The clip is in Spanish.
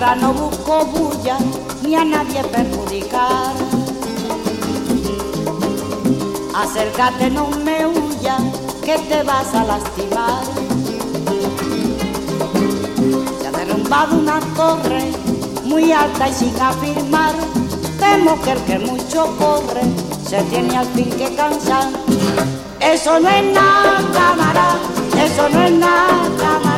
ahora no busco bulla ni a nadie perjudicar. Acércate, no me huyas, que te vas a lastimar. Se ha derrumbado una torre muy alta y sin afirmar. Temo que el que mucho corre se tiene al fin que cansar. Eso no es nada, camarada, eso no es nada, camarada.